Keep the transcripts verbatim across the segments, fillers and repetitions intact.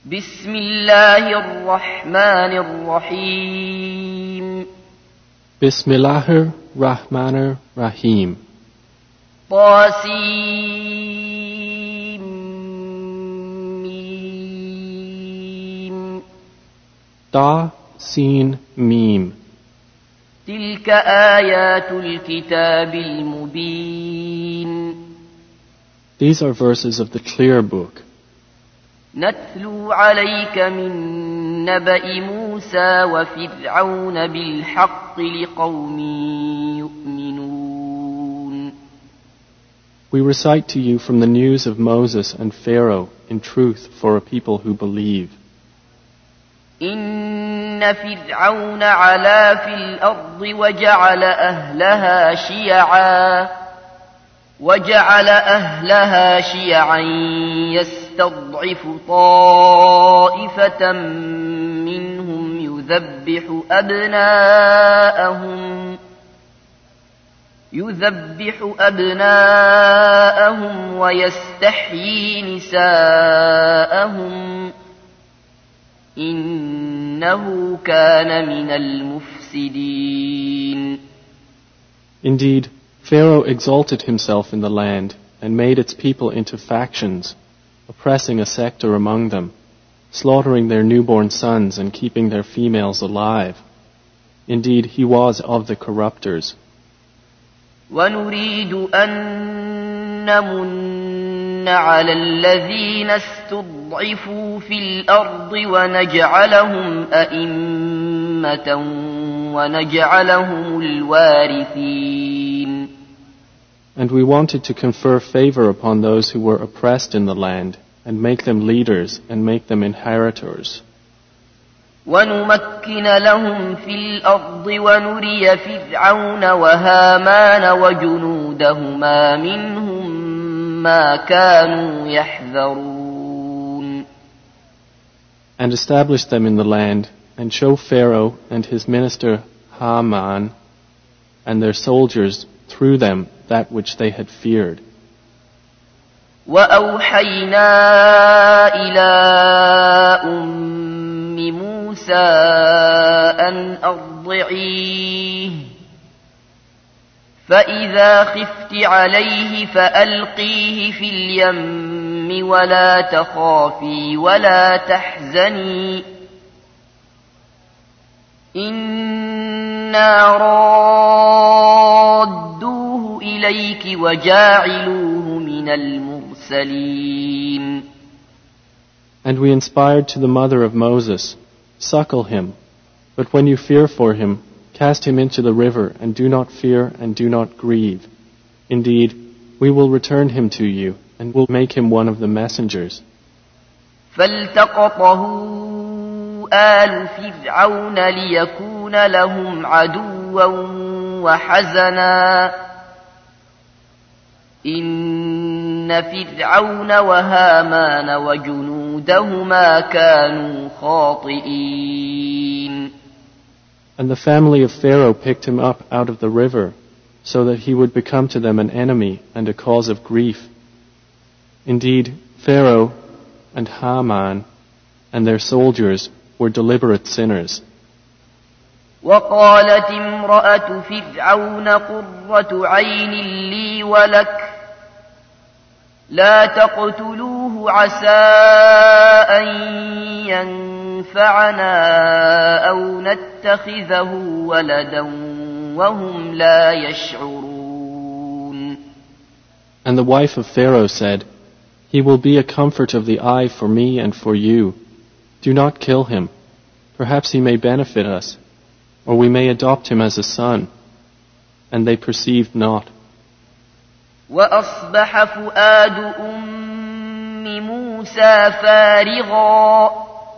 بسم الله الرحمن الرحيم Bismillahir Rahmanir Rahim. طاسيم Ta Sin Mim. تلك آيات الكتاب المبين These are verses of the clear book. نتلو عليك من نبأ موسى وفرعون بالحق لقوم يؤمنون. We recite to you from the news of Moses and Pharaoh in truth for a people who believe. إن فرعون علا في الأرض وجعل أهلها شيعا وجعل أهلها شيعا يستضعف طائفة منهم يذبح أبناءهم يذبح أبناءهم ويستحيي نساءهم إنه كان من المفسدين. Indeed, Pharaoh exalted himself in the land and made its people into factions, oppressing a sector among them, slaughtering their newborn sons and keeping their females alive. Indeed, he was of the corrupters. ونريد أن نمن على الذين استضعفوا في الأرض ونجعلهم أئمة ونجعلهم الوارثين. And we wanted to confer favor upon those who were oppressed in the land, and make them leaders and make them inheritors. ونمكن لهم في الأرض ونري فرعون وهامان وجنودهما منهم ما كانوا يحذرون. And establish them in the land, and show Pharaoh and his minister Haman and their soldiers through them that which they had feared. وأوحينا إلى أم موسى أن أرضعيه فإذا خفت عليه فألقيه في اليم ولا تخافي ولا تحزني إنا رادوه إليك وجاعلوه من المرسلين. And we inspired to the mother of Moses, suckle him, but when you fear for him, cast him into the river, and do not fear and do not grieve. Indeed, we will return him to you, and will make him one of the messengers. فالتقطه آل فرعون ليكون لهم عدوا وحزنا إن فرعون وهامان وجنودهما كانوا خاطئين. And the family of Pharaoh picked him up out of the river, so that he would become to them an enemy and a cause of grief. Indeed, Pharaoh and Haman and their soldiers were deliberate sinners. وقالت امرأة فرعون قرة عين لي ولك لا تقتلوه عسى أن ينفعنا أو نتخذه ولدا وهم لا يشعرون. And the wife of Pharaoh said, He will be a comfort of the eye for me and for you. Do not kill him. Perhaps he may benefit us, or we may adopt him as a son. And they perceived not. وأصبح فؤاد أم موسى فارغا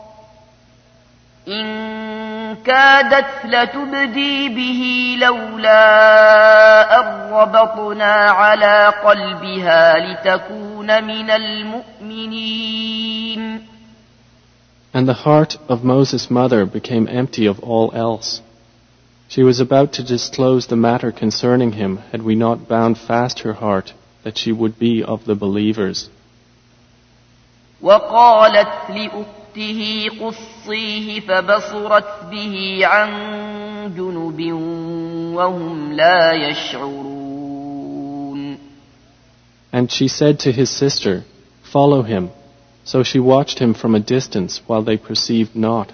إن كادت لتبدي به لولا أن ربطنا على قلبها لتكون من المؤمنين. And the heart of Moses' mother became empty of all else. She was about to disclose the matter concerning him had we not bound fast her heart that she would be of the believers. وقالت لأخته أخته قصيه فبصرت به عن جنب وهم لا يشعرون. And she said to his sister, "Follow him." So she watched him from a distance while they perceived not.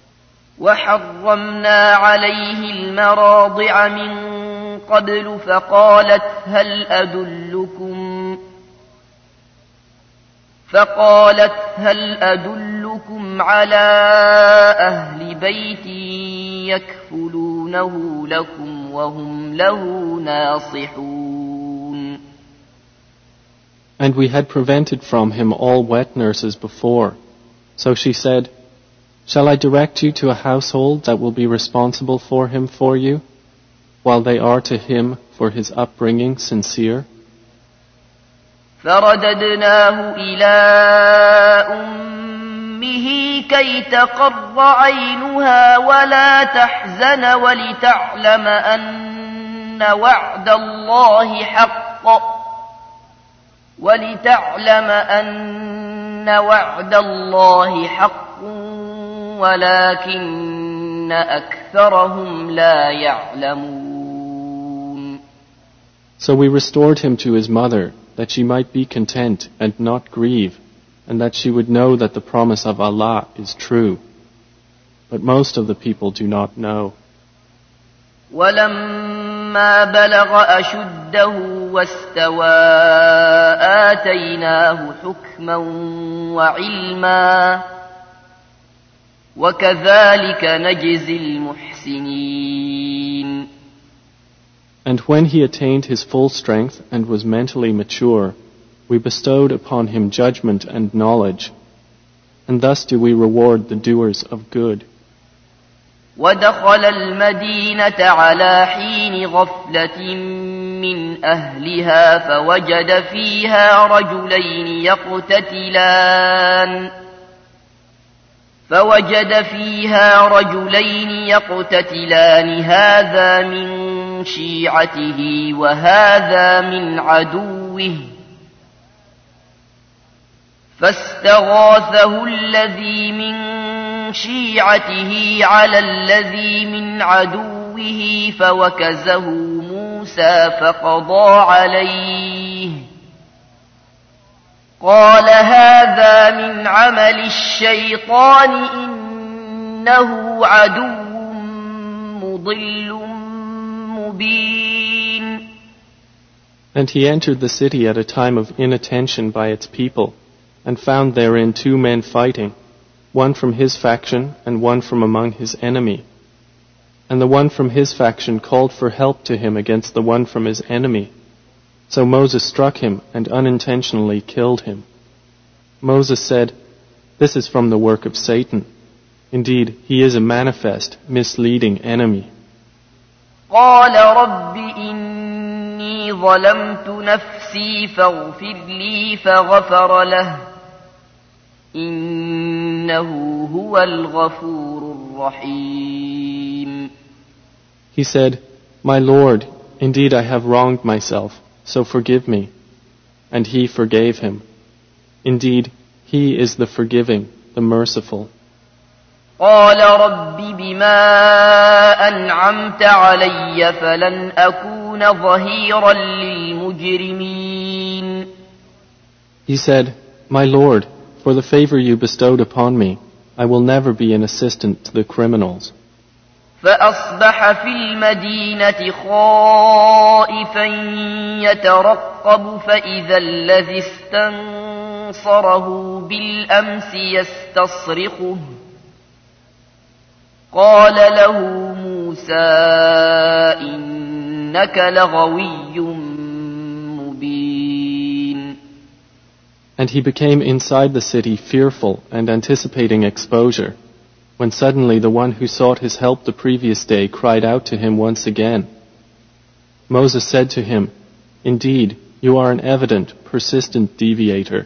وحرمنا عليه المراضع من قبل فقالت هل أدلكم فقالت هل أدلكم على أهل بيت يكفلونه لكم وهم له ناصحون. And we had prevented from him all wet nurses before. So she said, "Shall I direct you to a household that will be responsible for him for you, while they are to him for his upbringing sincere?" فرددناه إلى أمه كي تقر عينها ولا تحزن ولتعلم أن وعد الله حق ولتعلم أن وعد الله حق ولكن أكثرهم لا يعلمون. So we restored him to his mother, that she might be content and not grieve, and that she would know that the promise of Allah is true. But most of the people do not know. وَلَمَّا بَلَغَ أَشُدَّهُ وَاسْتَوَى آتَيْنَاهُ حُكْمًا وَعِلْمًا وَكَذَلِكَ نَجْزِي الْمُحْسِنِينَ. And when he attained his full strength and was mentally mature, we bestowed upon him judgment and knowledge, and thus do we reward the doers of good. وَدَخَلَ الْمَدِينَةَ عَلَى حِينِ غَفْلَةٍ مِّنْ أَهْلِهَا فَوَجَدَ فِيهَا رَجُلَيْنِ يَقْتَتِلَانِ فَوَجَدَ فِيهَا رَجُلَيْنِ يَقْتَتِلَانِ هَذَا مِنْ شيعته وهذا من عدوه فاستغاثه الذي من شيعته على الذي من عدوه فوكزه موسى فقضى عليه قال هذا من عمل الشيطان إنه عدو مضل And he entered the city at a time of inattention by its people, and found therein two men fighting, one from his faction and one from among his enemy. And the one from his faction called for help to him against the one from his enemy. So Moses struck him and unintentionally killed him. Moses said, "This is from the work of Satan. Indeed, he is a manifest, misleading enemy." قال رب إني ظلمت نفسي فاغفر لي فغفر له إنه هو الغفور الرحيم. He said, "My Lord, indeed I have wronged myself, so forgive me." And he forgave him. Indeed, he is the forgiving, the merciful. قال رب بما أنعمت علي فلن أكون ظهيرا للمجرمين. He said, "My Lord, for the favor you bestowed upon me, I will never be an assistant to the criminals." فأصبح في المدينة خائفا يترقب فإذا الذي استنصره بالأمس يستصرخه قال له موسى إنك لغوي مبين. And he became inside the city fearful and anticipating exposure, when suddenly the one who sought his help the previous day cried out to him once again. Moses said to him, "Indeed, you are an evident, persistent deviator."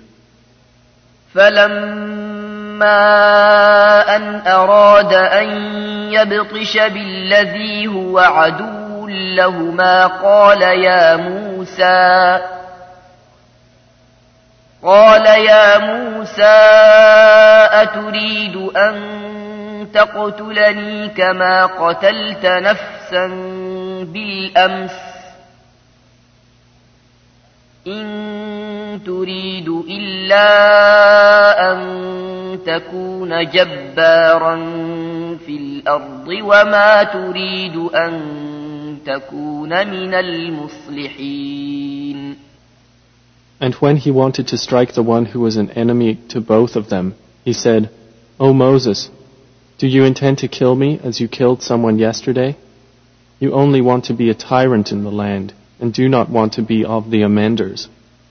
فلما أن أراد أن يبطش بالذي هو عدو لهما قال يا موسى قال يا موسى أتريد أن تقتلني كما قتلت نفسا بالأمس إن تريد إلا أن تكون جبارا في الأرض وما تريد أن تكون من المصلحين. And when he wanted to strike the one who was an enemy to both of them, he said, O Moses, do you intend to kill me as you killed someone yesterday? You only want to be a tyrant in the land, and do not want to be of the amenders.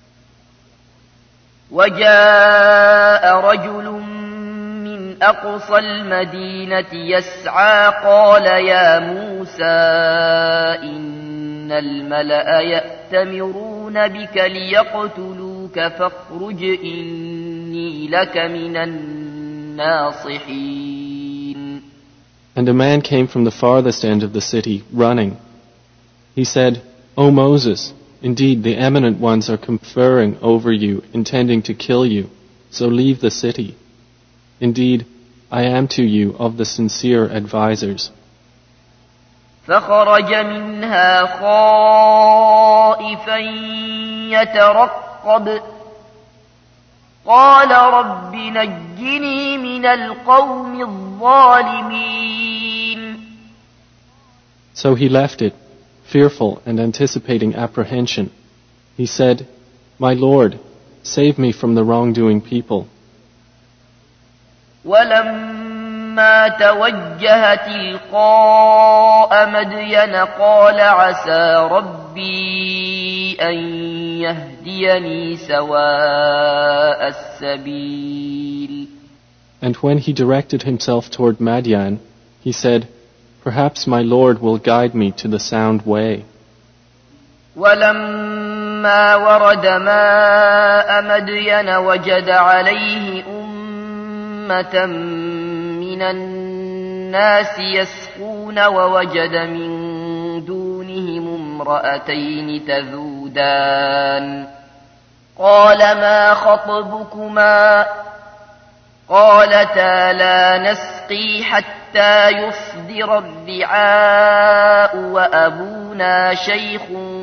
وجاء رجل من أقصى المدينة يسعى قال يا موسى إن الملأ يأتمرون بك ليقتلوك فاخرج إني لك من الناصحين. And a man came from the farthest end of the city, running. He said, O Moses, indeed the eminent ones are conferring over you, intending to kill you, so leave the city. Indeed, I am to you of the sincere advisers. فخرج منها خائفا يترقب قال رب نجني من القوم الظالمين. So he left it, fearful and anticipating apprehension. He said, My Lord, save me from the wrongdoing people. ولما توجه تلقاء مدين قال عسى ربي أن يهديني سواء السبيل. And when he directed himself toward Madian, he said, Perhaps my Lord will guide me to the sound way. ولما ورد ماء مدين وجد عليه أمة من الناس يسقون ووجد من دونهم امرأتين تذودان قال ما خطبكما قالتا لا نسقي حتى يصدر الرعاء وأبونا شيخ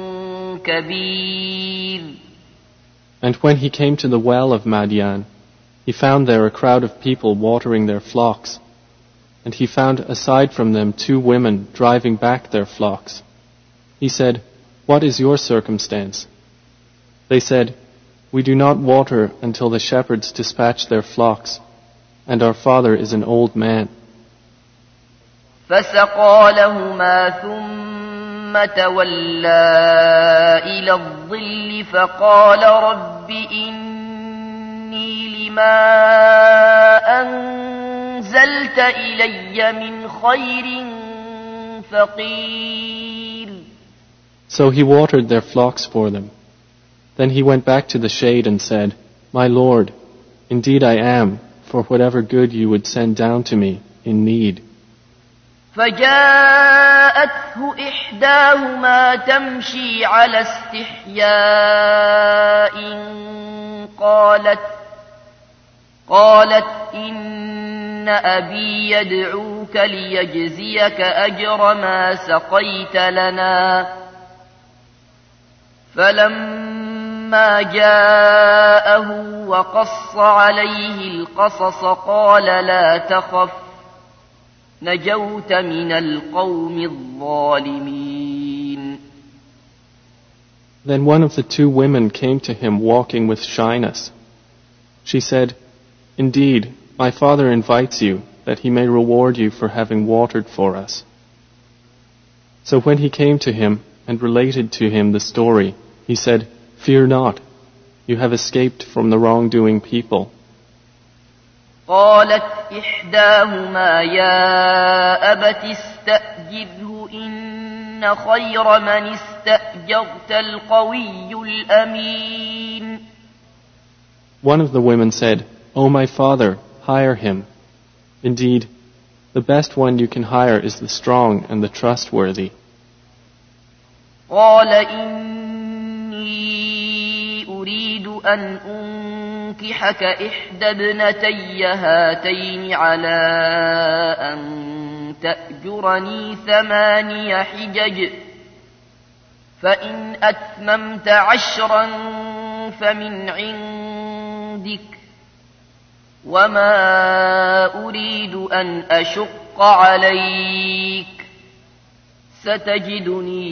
كبير. And when he came to the well of Madian, he found there a crowd of people watering their flocks, and he found aside from them two women driving back their flocks. He said, What is your circumstance? They said, We do not water until the shepherds dispatch their flocks, and our father is an old man. فسقى لهما ثم تولى إلى الظل فقال رب إني لما أنزلت إلي من خير فقير. So he watered their flocks for them. Then he went back to the shade and said, My Lord, indeed I am, for whatever good you would send down to me, in need. فجاءته إحداهما تمشي على استحياء قالت قالت إن أبي يدعوك ليجزيك أجر ما سقيت لنا. فلما جاءه وقص عليه القصص قال لا تخف نجوت من القوم الظالمين. Then one of the two women came to him walking with shyness. She said, Indeed, my father invites you that he may reward you for having watered for us. So when he came to him and related to him the story, he said, Fear not, you have escaped from the wrongdoing people. قالت إحداهما يا أبت استأجره إن خير من استأجرت القوي الأمين. One of the women said, O my father, hire him. Indeed, the best one you can hire is the strong and the trustworthy. قال إني أريد أن أنكحك إحدى ابنتي هاتين على أن تأجرني ثماني حجج فإن أتممت عشرا فمن عندك وما أريد أن أشق عليك ستجدني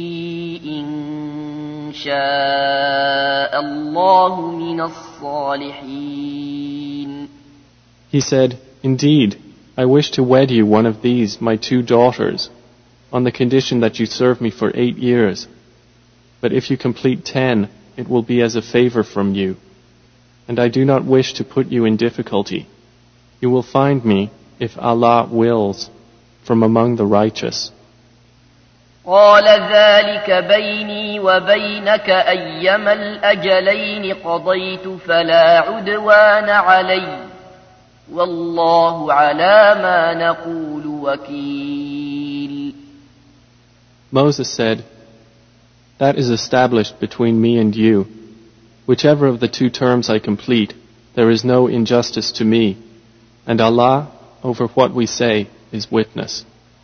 إن شاء الله من الصالحين. He said, Indeed, I wish to wed you one of these, my two daughters, on the condition that you serve me for eight years. But if you complete ten, it will be as a favor from you. And I do not wish to put you in difficulty. You will find me, if Allah wills, from among the righteous. قال ذلك بيني وبينك أيما الأجلين قضيت فلا عدوان علي والله على ما نقول وكيل. Moses said, That is established between me and you. Whichever of the two terms I complete, there is no injustice to me, and Allah, over what we say, is witness.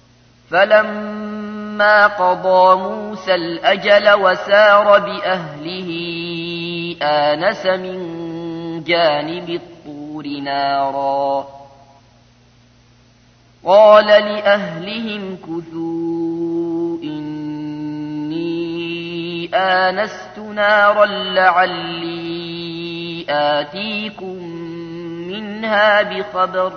فلما قضى موسى الأجل وسار بأهله آنس من جانب الطور نارا قال لأهلهم كثوا إني آنست نارا لعلي آتيكم منها بخبر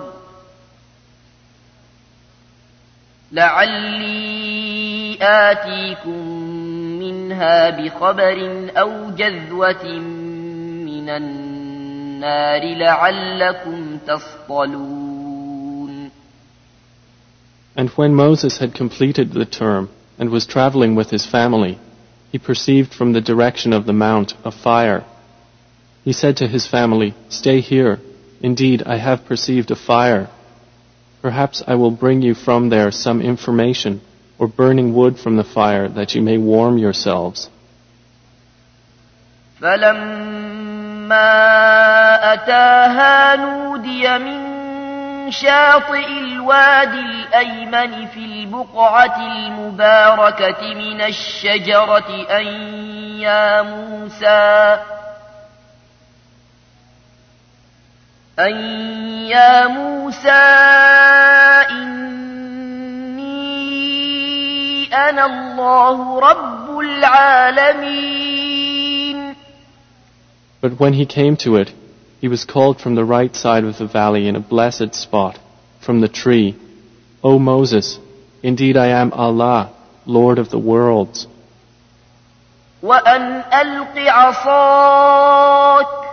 لعلي آتيكم منها بخبر أو جذوة من النار لعلكم تصطلون. And when Moses had completed the term and was traveling with his family, he perceived from the direction of the mount a fire. He said to his family, Stay here. Indeed, I have perceived a fire. Perhaps I will bring you from there some information or burning wood from the fire that you may warm yourselves. فلما أتاها نودي من شاطئ الوادي الأيمن في البقعة المباركة من الشجرة أن يا موسى أن يا موسى إني أنا الله رب العالمين. But when he came to it, he was called from the right side of the valley in a blessed spot, from the tree, O Moses, indeed I am Allah, Lord of the worlds. وأن ألق عصاك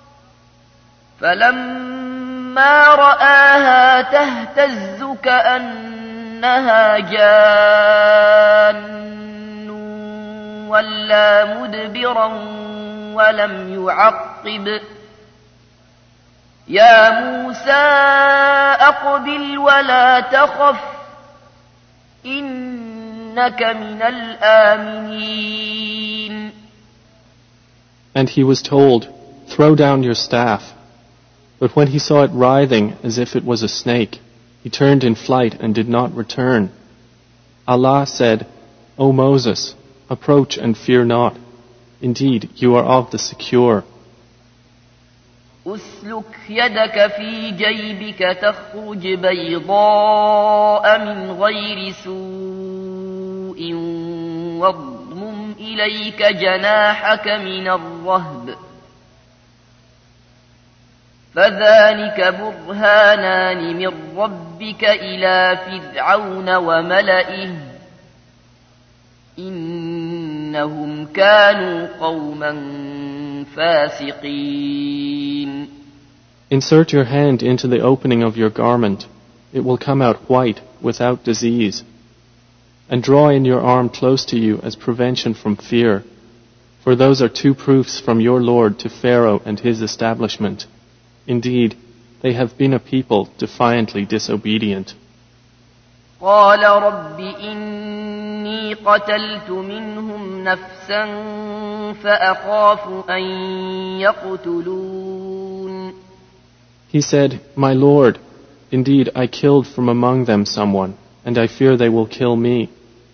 فلما رآها تهتز كأنها جان ولا مدبرا ولم يعقب يا موسى أقبل ولا تخف إنك من الآمنين. And he was told, Throw down your staff. But when he saw it writhing as if it was a snake, he turned in flight and did not return. Allah said, O Moses, approach and fear not. Indeed, you are of the secure. أسلك يدك في جيبك تخرج بيضاء من غير سوء واضمم إليك جناحك من الرهب فذلك برهانان من ربك إلى فرعون وملئه إنهم كانوا قوما فاسقين. Insert your hand into the opening of your garment. It will come out white, without disease. And draw in your arm close to you as prevention from fear. For those are two proofs from your Lord to Pharaoh and his establishment. Indeed, they have been a people defiantly disobedient. قال رب إني قتلت منهم نفسا فأخاف أن يقتلون He said, My Lord, indeed I killed from among them someone, and I fear they will kill me.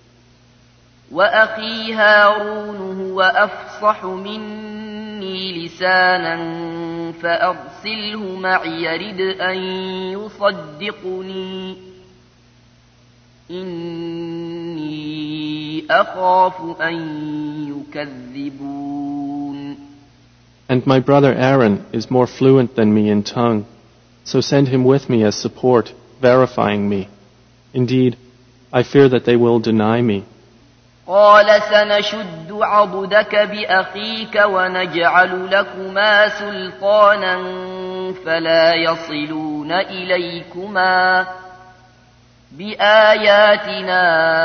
وأخي هارون هو أفصح مني لسانا فأرسله معي يرد أن يصدقني إني أخاف أن يكذبون. And my brother Aaron is more fluent than me in tongue, so send him with me as support, verifying me. Indeed, I fear that they will deny me. قال سنشد عضدك بأخيك ونجعل لكما سلطانا فلا يصلون إليكما بآياتنا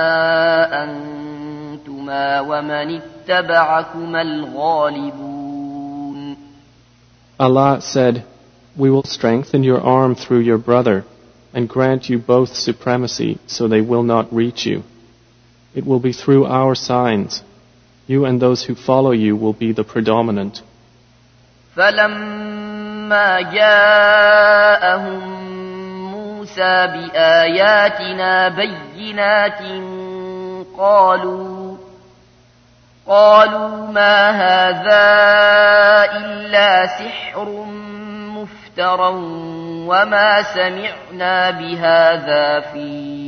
أنتما ومن اتبعكما الغالبون. Allah said, We will strengthen your arm through your brother and grant you both supremacy so they will not reach you. It will be through our signs. You and those who follow you will be the predominant. فَلَمَّا جَاءَهُم مُوسَى بِآيَاتِنَا بَيِّنَاتٍ قَالُوا قَالُوا مَا هَذَا إِلَّا سِحْرٌ مُفْتَرًى وَمَا سَمِعْنَا بِهَذَا فِي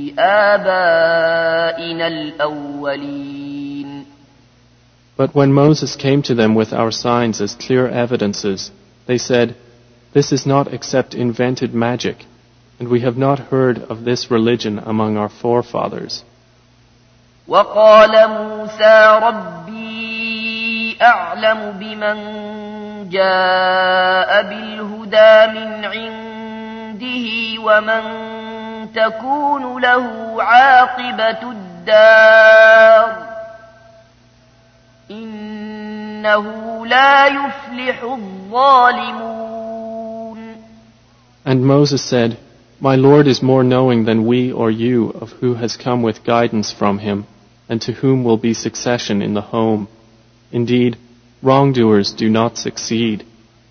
آبائنا الأولين. But when Moses came to them with our signs as clear evidences, they said, This is not except invented magic, and we have not heard of this religion among our forefathers. وقال موسى ربي أعلم بمن جاء بالهدى من عنده ومن تكون له عاقبة الدار إنه لا يفلح الظالمون. And Moses said, My Lord is more knowing than we or you of who has come with guidance from him and to whom will be succession in the home. Indeed, wrongdoers do not succeed.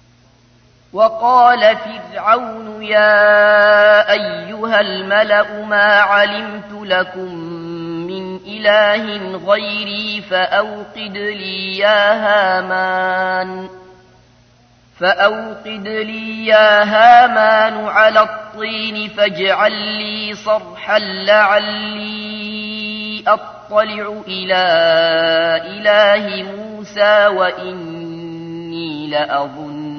وقال فرعون يا أيها الملأ ما علمت لكم من إله غيري فأوقد لي يا هامان فأوقد لي يا هامان على الطين فاجعل لي صرحا لعلي أطلع إلى إله موسى وإني لأظن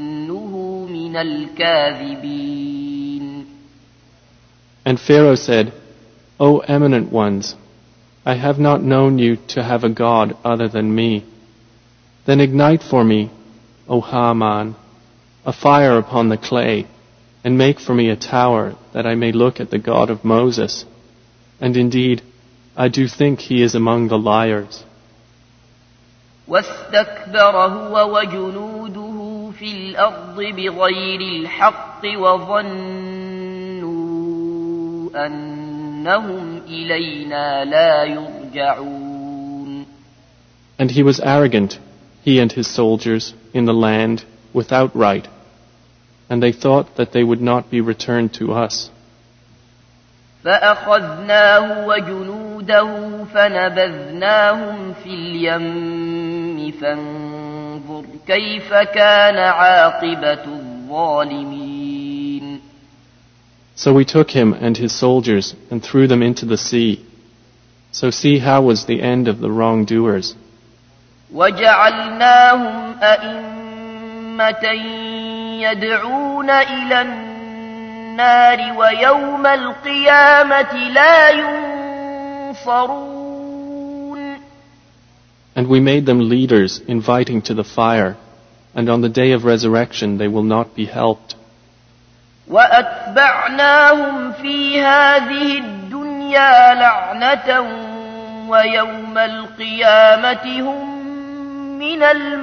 And Pharaoh said, O eminent ones, I have not known you to have a god other than me. Then ignite for me, O Haman, a fire upon the clay, and make for me a tower that I may look at the God of Moses. And indeed, I do think he is among the liars. واستكبر هو وجنوده في الأرض بغير الحق وظنوا أنهم إلينا لا يرجعون. And he was arrogant, he and his soldiers, in the land without right, and they thought that they would not be returned to us. فأخذناه وجنوده فنبذناهم في اليم فانظر كيف كان عاقبة الظالمين. So we took him and his soldiers and threw them into the sea. So see how was the end of the wrongdoers. وجعلناهم أئمة يدعون إلى النار ويوم القيامة لا ينصرون. And we made them leaders inviting to the fire, and on the day of resurrection they will not be helped. وأتبعناهم في هذه الدنيا لعنة ويوم القيامة هم من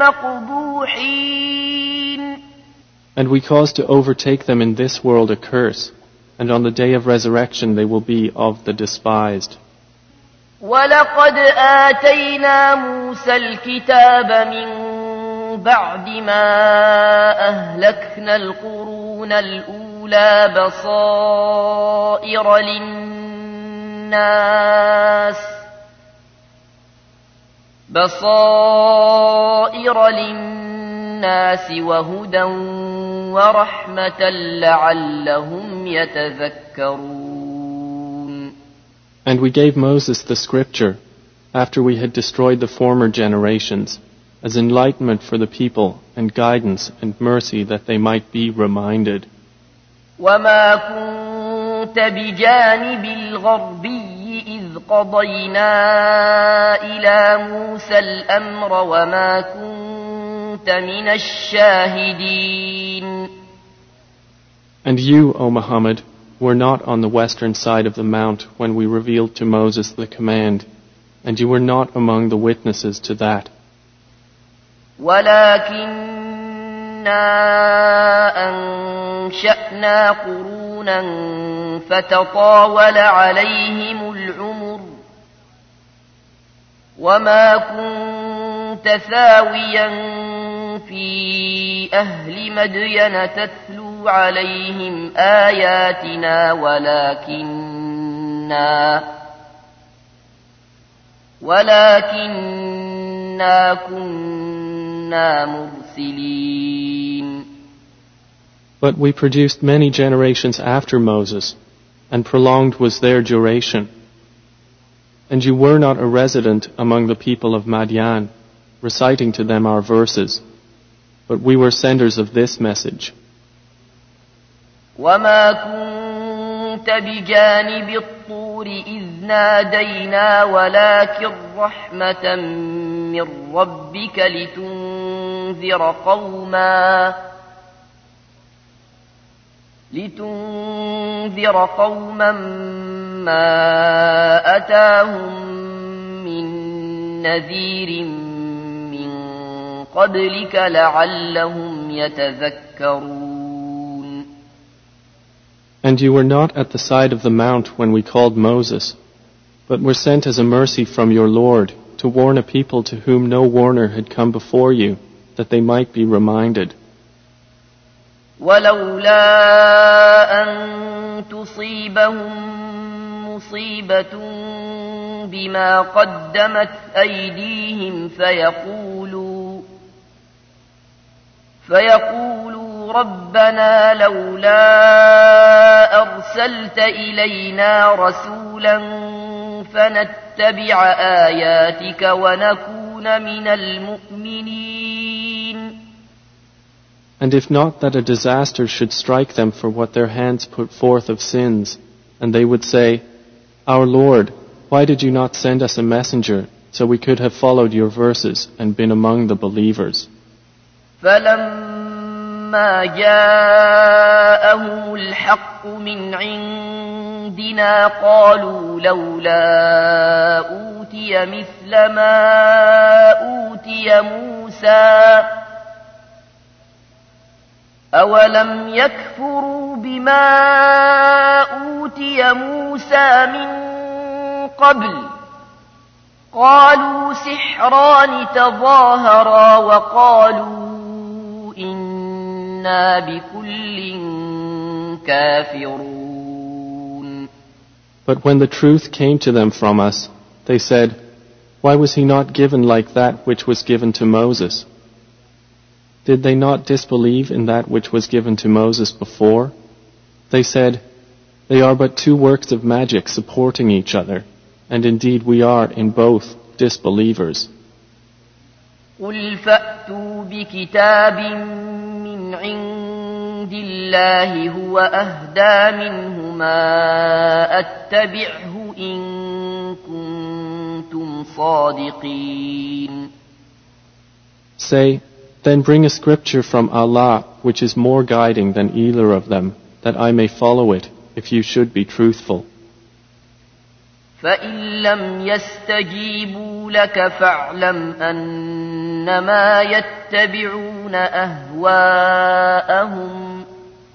المقبوحين. And we caused to overtake them in this world a curse, and on the day of resurrection they will be of the despised. وَلَقَدْ آتَيْنَا مُوسَى الْكِتَابَ مِنْ بعد ما أهلكنا القرون الأولى بصائر للناس بصائر للناس وهدى ورحمة لعلهم يتذكرون. And we gave Moses the scripture after we had destroyed the former generations, as enlightenment for the people and guidance and mercy that they might be reminded. وما كنت بجانب الغربي إذ قضينا إلى موسى الأمر وما كنت من الشاهدين. And you, O Muhammad, were not on the western side of the mount when we revealed to Moses the command, and you were not among the witnesses to that. ولكننا أنشأنا قرونا فتطاول عليهم العمر وما كنت ثاويا في أهل مدين تتلو عليهم آياتنا ولكننا ولكننا كنا مرسلين. But we produced many generations after Moses, and prolonged was their duration. And you were not a resident among the people of Madian, reciting to them our verses, but we were senders of this message. وما كنت بجانب الطور إذ نادينا ولكن رحمة من ربك لتنذر قوما لتنذر قوما ما أتاهم من نذير من قبلك لعلهم يتذكرون. And you were not at the side of the mount when we called Moses, but were sent as a mercy from your Lord to warn a people to whom no warner had come before you, that they might be reminded. ولولا أن تصيبهم مصيبة بما قدمت أيديهم فيقولوا فيقولوا ربنا لولا أرسلت إلينا رسولا فنتبع آياتك ونكون من المؤمنين. And if not that a disaster should strike them for what their hands put forth of sins, and they would say, Our Lord, why did you not send us a messenger so we could have followed your verses and been among the believers? فلما جاءهم الحق من عندنا قالوا لولا أوتي مثل ما أوتي موسى أولم يكفروا بما أوتي موسى من قبل قالوا سحران تظاهرا وقالوا إنا بكل كافرون. But when the truth came to them from us, they said, Why was he not given like that which was given to Moses? Did they not disbelieve in that which was given to Moses before? They said, They are but two works of magic supporting each other, and indeed we are in both disbelievers. قل فأتوا بكتاب من عند الله هو أهدى منهما أتبعه إن كنتم صادقين. Say, Then bring a scripture from Allah which is more guiding than either of them, that I may follow it, if you should be truthful. فإن لم يستجيبوا لك فاعلم أنما يتبعون أهواءهم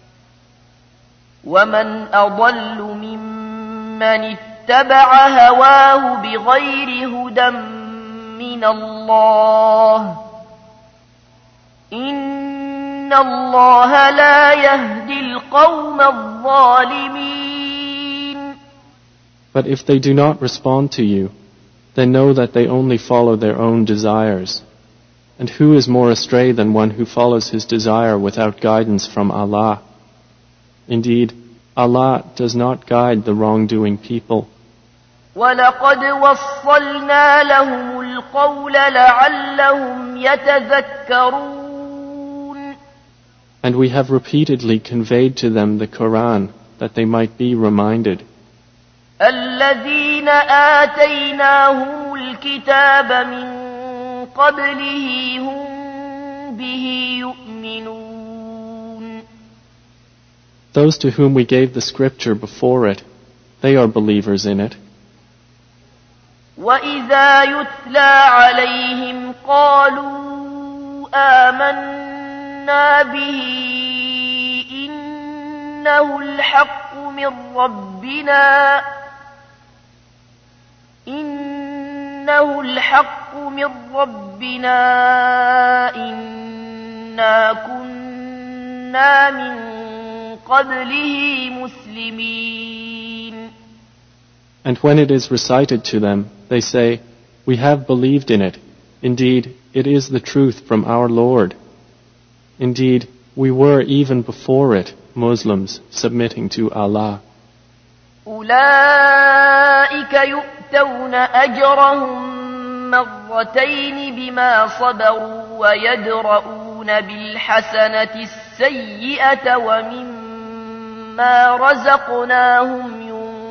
ومن أضل ممن اتبع هواه بغير هدى من الله إن الله لا يهدي القوم الظالمين. But if they do not respond to you, then know that they only follow their own desires. And who is more astray than one who follows his desire without guidance from Allah? Indeed, Allah does not guide the wrongdoing people. وَلَقَدْ وَصَّلْنَا لَهُمُ الْقَوْلَ لَعَلَّهُمْ يَتَذَكَّرُونَ. And we have repeatedly conveyed to them the Quran that they might be reminded. الَّذِينَ آتَيْنَاهُمُ الْكِتَابَ مِنْ قَبْلِهِ هُمْ بِهِ يُؤْمِنُونَ. Those to whom we gave the scripture before it, they are believers in it. وَإِذَا يُتْلَى عَلَيْهِمْ قَالُوا آمَنَّا بِهِ إِنَّهُ الْحَقُّ مِنْ رَبِّنَا إِنَّهُ الْحَقُّ مِنْ رَبِّنَا إِنَّا كُنَّا مِنْ قَبْلِهِ مُسْلِمِينَ. And when it is recited to them, they say, "We have believed in it. Indeed, it is the truth from our Lord. Indeed, we were even before it Muslims submitting to Allah." أولئك يؤتون أجرهم مرتين بما صبروا ويدرؤون بالحسنة السيئة ومما رزقناهم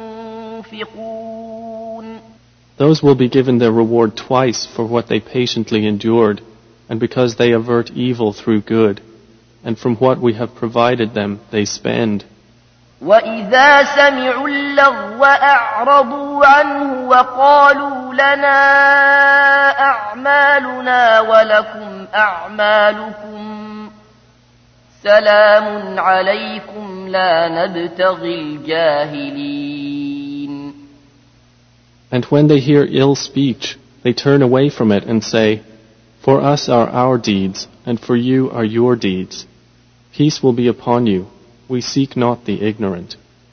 ينفقون. Those will be given their reward twice for what they patiently endured, and because they avert evil through good, and from what we have provided them they spend. وَإِذَا سَمِعُوا اللَّغْوَ أَعْرَضُوا عَنْهُ وَقَالُوا لَنَا أَعْمَالُنَا وَلَكُمْ أَعْمَالُكُمْ سَلَامٌ عَلَيْكُمْ لَا نَبْتَغِي الْجَاهِلِينَ. And when they hear ill speech, they turn away from it and say, "For us are our deeds, and for you are your deeds. Peace will be upon you. We seek not the ignorant."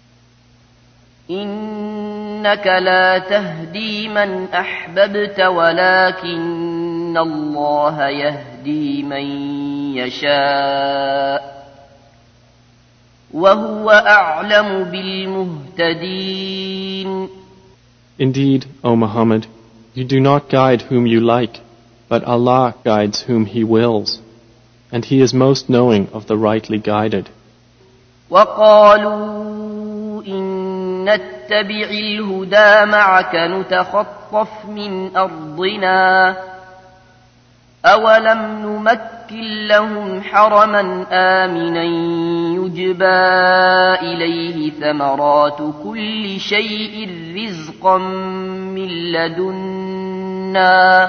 إنك لا تهدي من أحببت ولكن الله يهدي من يشاء وهو أعلم بالمهتدين. Indeed, O Muhammad, you do not guide whom you like, but Allah guides whom He wills, and He is most knowing of the rightly guided. وقالوا إن نتبع الهدى معك نتخطف من أرضنا أولم نمكن لهم حرما آمنا يجبى إليه ثمرات كل شيء رزقا من لدنا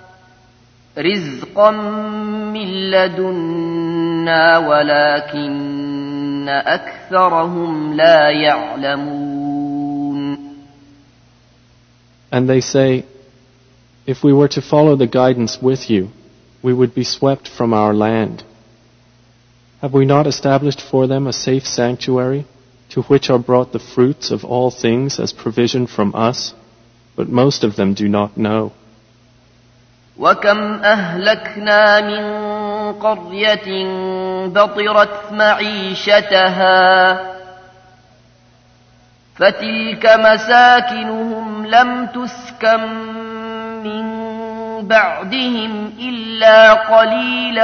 رزقا من لدنا ولكن أكثرهم لا يعلمون. And they say, "If we were to follow the guidance with you, we would be swept from our land. Have we not established for them a safe sanctuary, to which are brought the fruits of all things as provision from us? But most of them do not know." وَكَمْ أَهْلَكْنَا مِنْ قَرْيَةٍ بَطِرَتْ مَعِيشَتَهَا فَتِلْكَ مَسَاكِنُهُمْ لَمْ تُسْكَنْ مِنْ بَعْدِهِمْ إِلَّا قَلِيلًا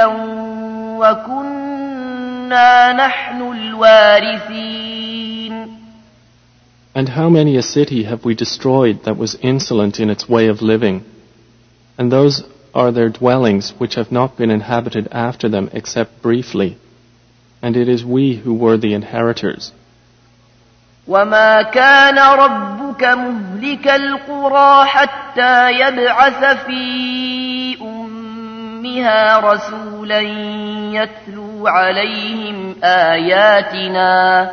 وَكُنَّا نَحْنُ الْوَارِثِينَ. And how many a city have we destroyed that was insolent in its way of living? And those are their dwellings which have not been inhabited after them except briefly, and it is we who were the inheritors. وَمَا كَانَ رَبُّكَ مُهْلِكَ الْقُرَى حَتَّى يَبْعَثَ فِي أُمِّهَا رَسُولًا يَتْلُو عَلَيْهِمْ آيَاتِنَا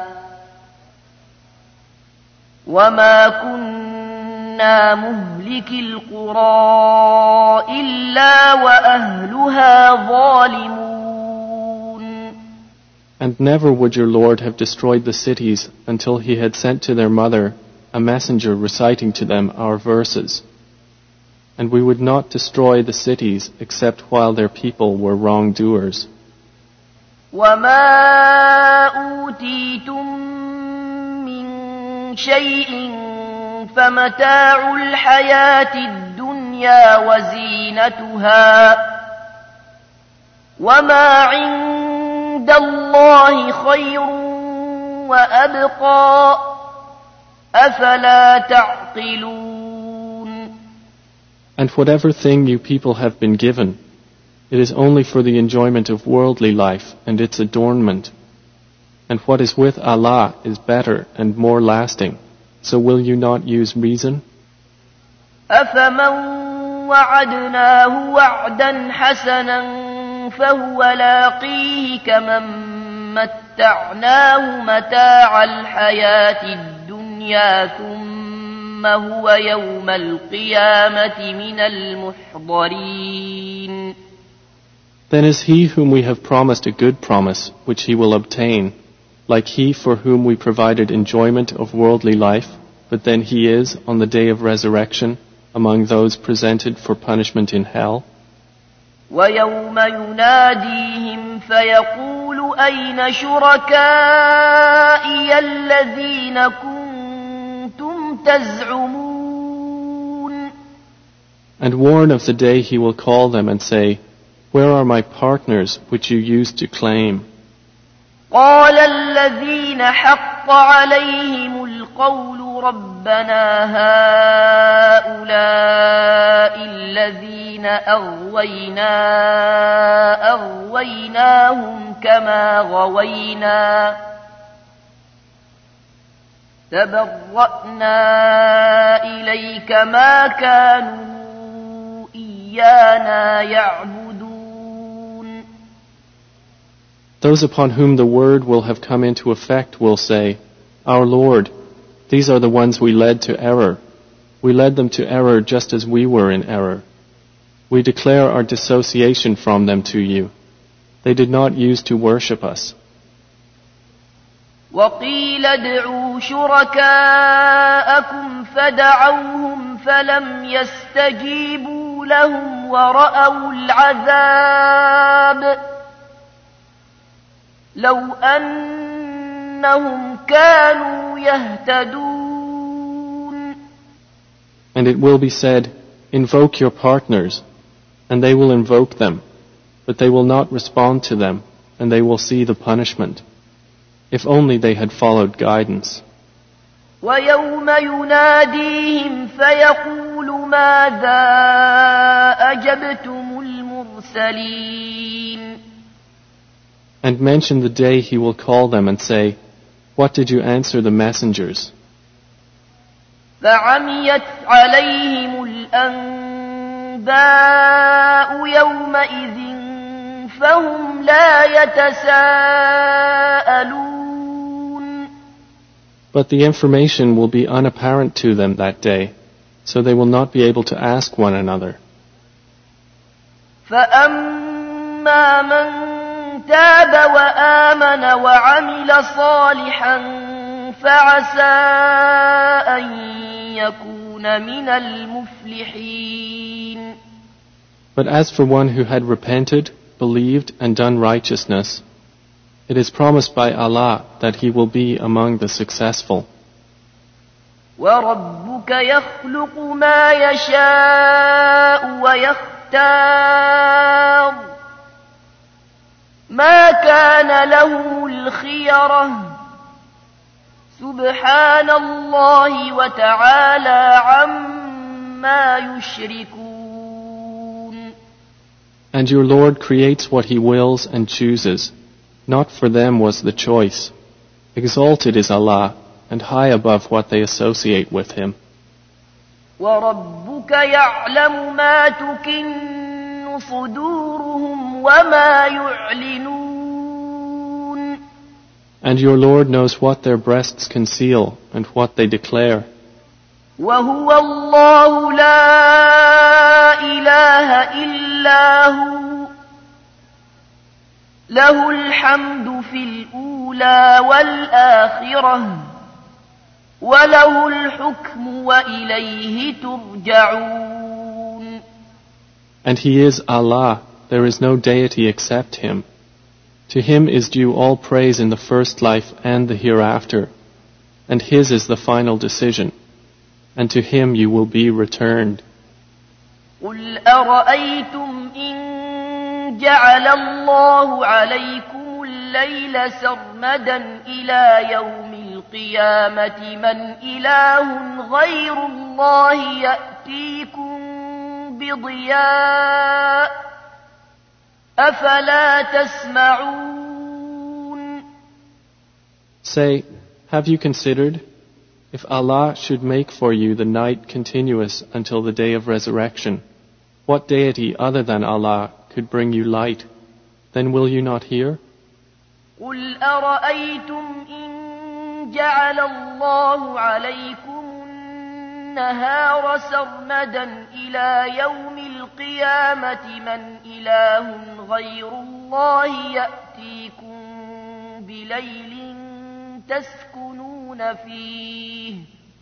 وَمَا كُنَّا مُهْلِكِ الْقُرَى إِلَّا وَأَهْلُهَا ظَالِمُونَ. And never would your Lord have destroyed the cities until he had sent to their mother a messenger reciting to them our verses. And we would not destroy the cities except while their people were wrongdoers. وَمَا أُوتِيتُم مِّن شَيْءٍ فَمَتَاعُ الْحَيَاةِ الدُّنْيَا وَزِينَتُهَا وَمَا عِندَ اللَّهِ خَيْرٌ وَأَبْقَى أَفَلَا تَعْقِلُونَ. And whatever thing you people have been given, it is only for the enjoyment of worldly life and its adornment. And what is with Allah is better and more lasting. So will you not use reason? أَفَمَنْ وَعَدْنَاهُ وَعْدًا حَسَنًا فهو لاقيه كمن متعناه متاع الحياة الدنيا ثم هو يوم القيامة من المحضرين. Then is he whom we have promised a good promise, which he will obtain, like he for whom we provided enjoyment of worldly life, but then he is, on the day of resurrection, among those presented for punishment in hell. وَيَوْمَ يُنَادِيهِمْ فَيَقُولُ أَيْنَ شُرَكَائِيَ الَّذِينَ كُنتُمْ تَزْعُمُونَ. And warn of the day he will call them and say, where are my partners which you used to claim? قال الذين حق عليهم القول ربنا هؤلاء الذين أغوينا أغويناهم كما غوينا تبرأنا إليك ما كانوا إيانا يعبدون. Those upon whom the word will have come into effect will say, our Lord, these are the ones we led to error. We led them to error just as we were in error. We declare our dissociation from them to you. They did not use to worship us. وَقِيلَ ادْعُوا شُرَكَاءَكُمْ فَدَعَوْهُمْ فَلَمْ يَسْتَجِيبُوا لَهُمْ وَرَأَوُا الْعَذَابَ لو أنهم كانوا يهتدون. And it will be said, invoke your partners, and they will invoke them, but they will not respond to them, and they will see the punishment. If only they had followed guidance. وَيَوْمَ يُنَادِيهِمْ فَيَقُولُ مَاذَا أَجَبْتُمُ الْمُرْسَلِينَ. And mention the day he will call them and say, what did you answer the messengers? فَعَمِيَتْ عَلَيْهِمُ الْأَنْبَاءُ يَوْمَئِذٍ فَهُمْ لَا يَتَسَاءَلُونَ. But the information will be unapparent to them that day, so they will not be able to ask one another. فَأَمَّا مَنْ تاب وآمن وعمل صالحا فعسى أن يكون من المفلحين. But as for one who had repented, believed and done righteousness, it is promised by Allah that he will be among the successful. وَرَبُّكَ يَخْلُقُ مَا يَشَاءُ وَيَخْتَارُ ما كان له الخيرة سبحان الله وتعالى عما يشركون. And your Lord creates what he wills and chooses. Not for them was the choice. Exalted is Allah, and high above what they associate with him. وَرَبُّكَ يَعْلَمُ مَا تُكِنُّ صُدُورُهُمْ وَمَا يُعْلِنُونَ. And your Lord knows what their breasts conceal and what they declare. وَهُوَ اللَّهُ لَا إِلَهَ إِلَّا هُوَ لَهُ الْحَمْدُ فِي الأولى والآخرة وله الحكم وإليه ترجعون. And He is Allah, there is no deity except Him. To Him is due all praise in the first life and the hereafter, and His is the final decision, and to Him you will be returned. قل أرأيتم إن جعل الله عليكم الليل سرمدا إلى يوم القيامة من إله غير الله يأتيكم بضياء أفلا تسمعون. Say, have you considered, if Allah should make for you the night continuous until the day of resurrection, what deity other than Allah could bring you light? Then will you not hear? قل أرأيتم إن جعل الله عليكم النهار سرمدا إلى يوم القيامة من إله غير الله يأتيكم بليل تسكنون فيه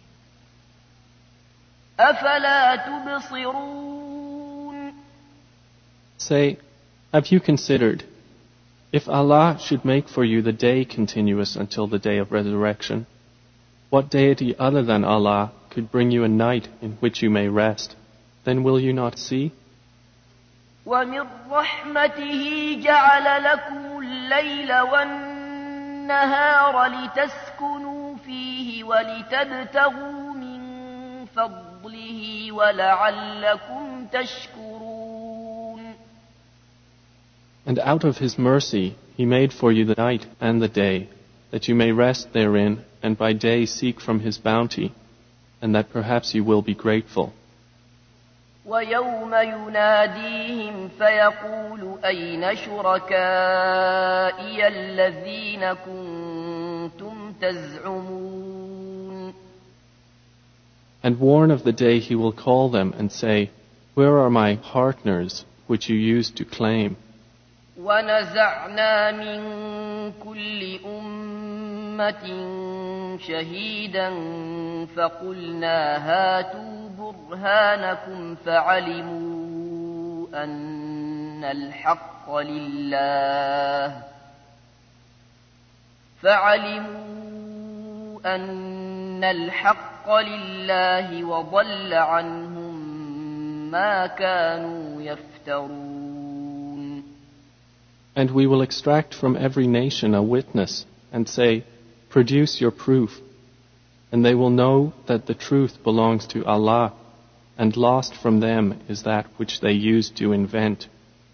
أفلا تبصرون. Say, have you considered, if Allah should make for you the day continuous until the day of resurrection, what deity other than Allah could bring you a night in which you may rest? Then will you not see? وَمِنْ رَحْمَتِهِ جَعَلَ لَكُمُ اللَّيْلَ وَالنَّهَارَ لِتَسْكُنُوا فِيهِ وَلِتَبْتَغُوا مِنْ فَضْلِهِ وَلَعَلَّكُمْ تَشْكُرُونَ. And out of His mercy He made for you the night and the day, that you may rest therein and by day seek from His bounty, and that perhaps you will be grateful. وَيَوْمَ يُنَادِيهِمْ فَيَقُولُ أَيْنَ شُرَكَائِيَ الَّذِينَ كُنْتُمْ تَزْعُمُونَ. And warn of the day He will call them and say, where are my partners which you used to claim? وَنَزَعْنَا مِنْ كُلِّ أُمَّةٍ شَهِيدًا فَقُلْنَا هَاتُوا برهانكم فعلموا أن الحق لله فعلموا أن الحق لله وضل عنهم ما كانوا يفترون. And we will extract from every nation a witness and say, produce your proof. And they will know that the truth belongs to Allah, and lost from them is that which they used to invent.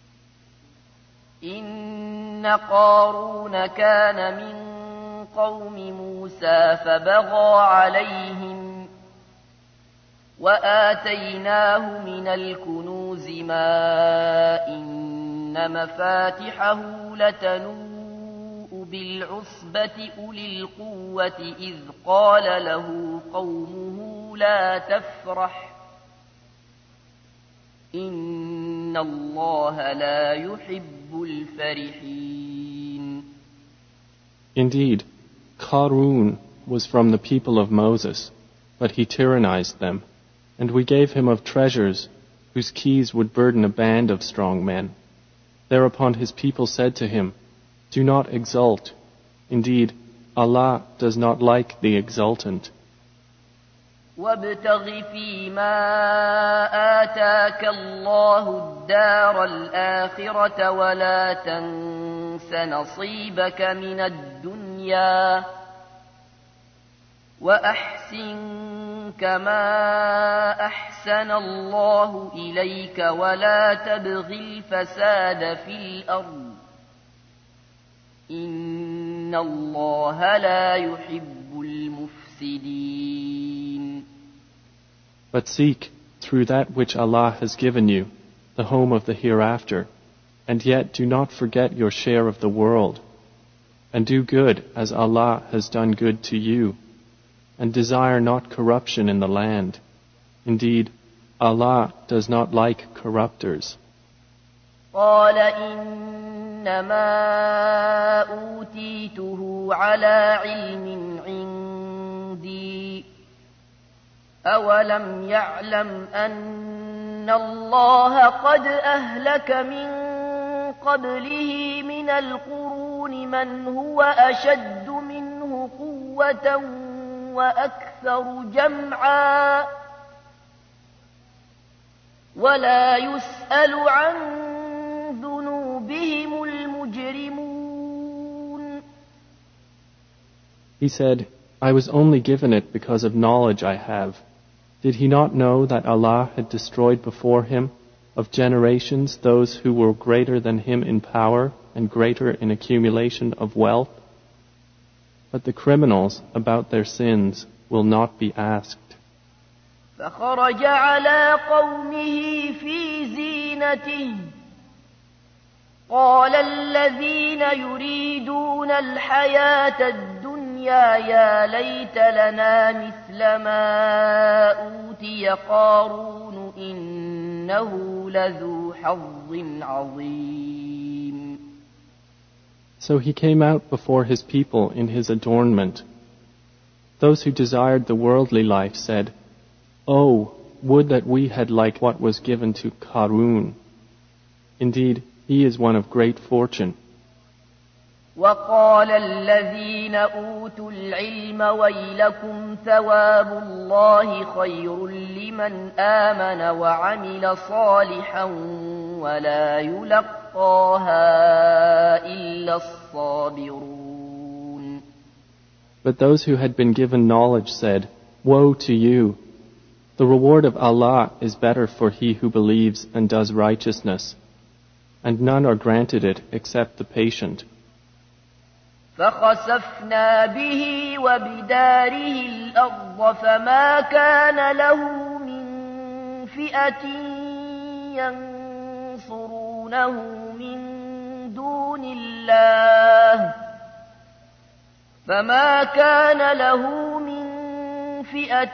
إن قارون كان من قوم موسى فبغى عليهم وآتيناه من الكنوز ما إن مفاتحه لتنوء بالعصبة أولي القوة إذ قال له قومه لا تفرح إن الله لا يحب الفرحين. Indeed, Qarun was from the people of Moses, but he tyrannized them, and we gave him of treasures whose keys would burden a band of strong men. Thereupon his people said to him, do not exult. Indeed, Allah does not like the exultant. وابتغ فيما آتاك الله الدار الآخرة ولا تنس نصيبك من الدنيا وأحسن كما أحسن الله إليك ولا تبغ الفساد في الأرض إن الله لا يحب المفسدين. But seek, through that which Allah has given you, the home of the hereafter, and yet do not forget your share of the world, and do good as Allah has done good to you, and desire not corruption in the land. Indeed, Allah does not like corrupters. قال إن إنما أوتيته على علم عندي أولم يعلم أن الله قد أهلك من قبله من القرون من هو أشد منه قوة وأكثر جمعا ولا يسأل عن ذنوبهم المجرمون. He said, I was only given it because of knowledge I have. Did he not know that Allah had destroyed before him of generations those who were greater than him in power and greater in accumulation of wealth? But the criminals about their sins will not be asked. فخرج على قومه في زينته قال الذين يريدون الحياة الدنيا يا ليت لنا مثل ما أوتي قارون إنه لذو حظ عظيم. So he came out before his people in his adornment. Those who desired the worldly life said, Oh, would that we had like what was given to Qarun. Indeed, he is one of great fortune. وقال الذين أوتوا العلم ويلكم ثواب الله خير لمن آمن وعمل صالحا ولا يلقاها إلا الصابرون. But those who had been given knowledge said, Woe to you! The reward of Allah is better for he who believes and does righteousness, and none are granted it except the patient. فخسفنا به وبداره الأرض فما كان له من فئة ينصرونه من دون الله فما كان له من فئة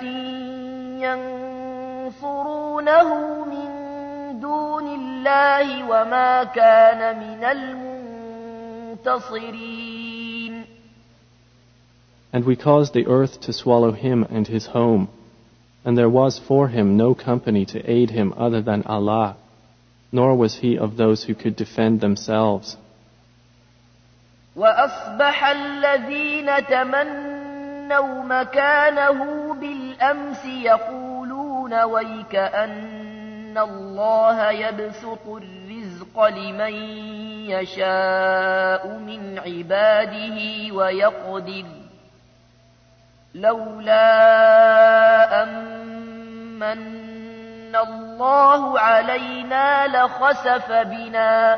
ينصرونه من دون الله وما كان من المنتصرين. And we caused the earth to swallow him and his home, and there was for him no company to aid him other than Allah, nor was he of those who could defend themselves. وأصبح الذين تمنوا مكانه بالأمس يقولون ويكأن الله يبسط الرزق لمن يشاء من عباده ويقدر لولا أمن الله علينا لخسف بنا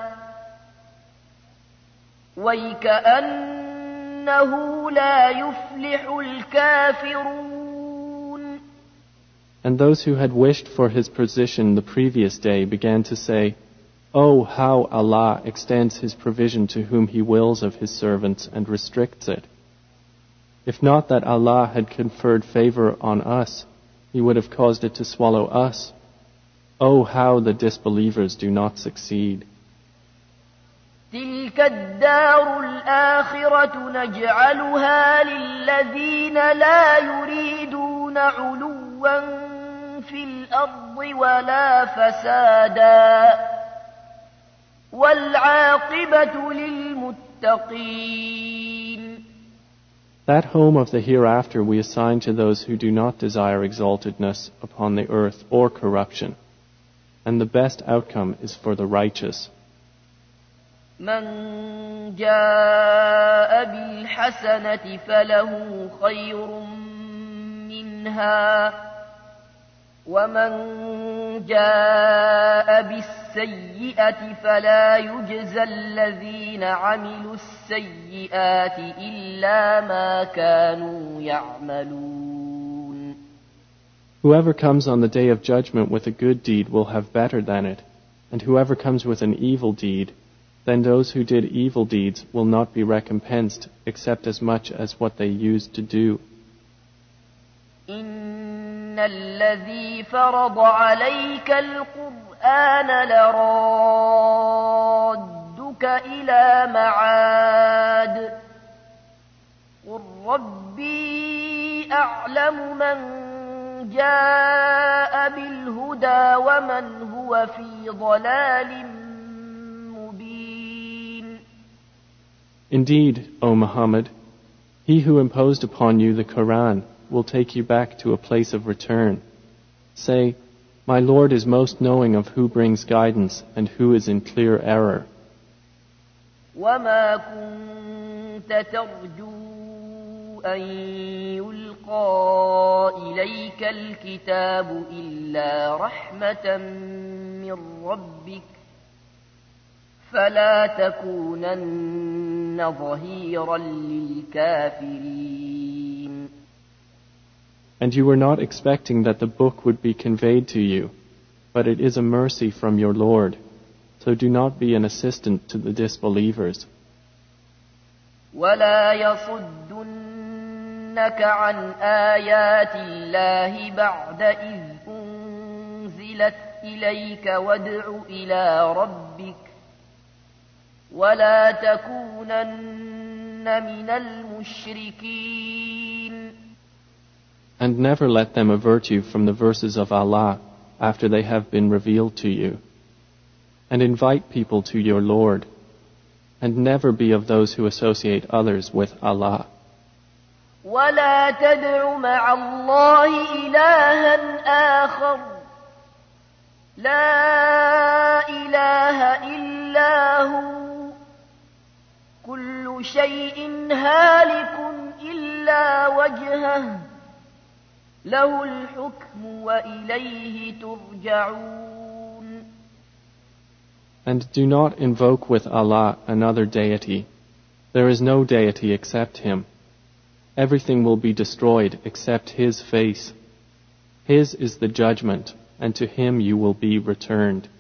ويكأنه لا يفلح الكافرون. And those who had wished for his position the previous day began to say, Oh, how Allah extends his provision to whom he wills of his servants and restricts it. If not that Allah had conferred favor on us, he would have caused it to swallow us. Oh, how the disbelievers do not succeed. تلك الدار الآخرة نجعلها للذين لا يريدون علوا في الأرض ولا فسادا والعاقبة للمتقين. That home of the hereafter we assign to those who do not desire exaltedness upon the earth or corruption, and the best outcome is for the righteous. من جاء بالحسنة فله خير منها ومن جاء بالسيئة فلا يجزى الذين عملوا السيئات إلا ما كانوا يعملون. Whoever comes on the day of judgment with a good deed will have better than it, and whoever comes with an evil deed, then those who did evil deeds will not be recompensed except as much as what they used to do. إن الذي فرض عليك القرآن لرادك يردك إلى معاد قل ربي أعلم من جاء بالهدى ومن هو في ضلال مبين. Indeed, O Muhammad, he who imposed upon you the Quran will take you back to a place of return. Say, my Lord is most knowing of who brings guidance and who is in clear error. وَمَا كُنْتَ تَرْجُو أَنْ يُلْقَى إِلَيْكَ الْكِتَابُ إِلَّا رَحْمَةً مِّن رَّبِّكَ فَلَا تَكُونَنَّ ظَهِيرًا لِلْكَافِرِينَ. And you were not expecting that the book would be conveyed to you, but it is a mercy from your Lord, so do not be an assistant to the disbelievers. وَلَا يَصُدُّنَّكَ عَنْ آيَاتِ اللَّهِ بَعْدَ إِذْ أُنْزِلَتْ إِلَيْكَ وَادْعُ إِلَى رَبِّكَ وَلَا تَكُونَنَّ مِنَ الْمُشْرِكِينَ. And never let them avert you from the verses of Allah after they have been revealed to you. And invite people to your Lord, and never be of those who associate others with Allah. وَلَا تَدْعُ مَعَ اللَّهِ إِلَٰهًا آخَرَ لَا إِلَٰهَ إِلَّا هُوَ كُلُّ شَيْءٍ هَالِكٌ إِلَّا وَجْهَهُ لَهُ الْحُكْمُ وَإِلَيْهِ تُرْجَعُونَ. And do not invoke with Allah another deity. There is no deity except Him. Everything will be destroyed except His face. His is the judgment, and to Him you will be returned.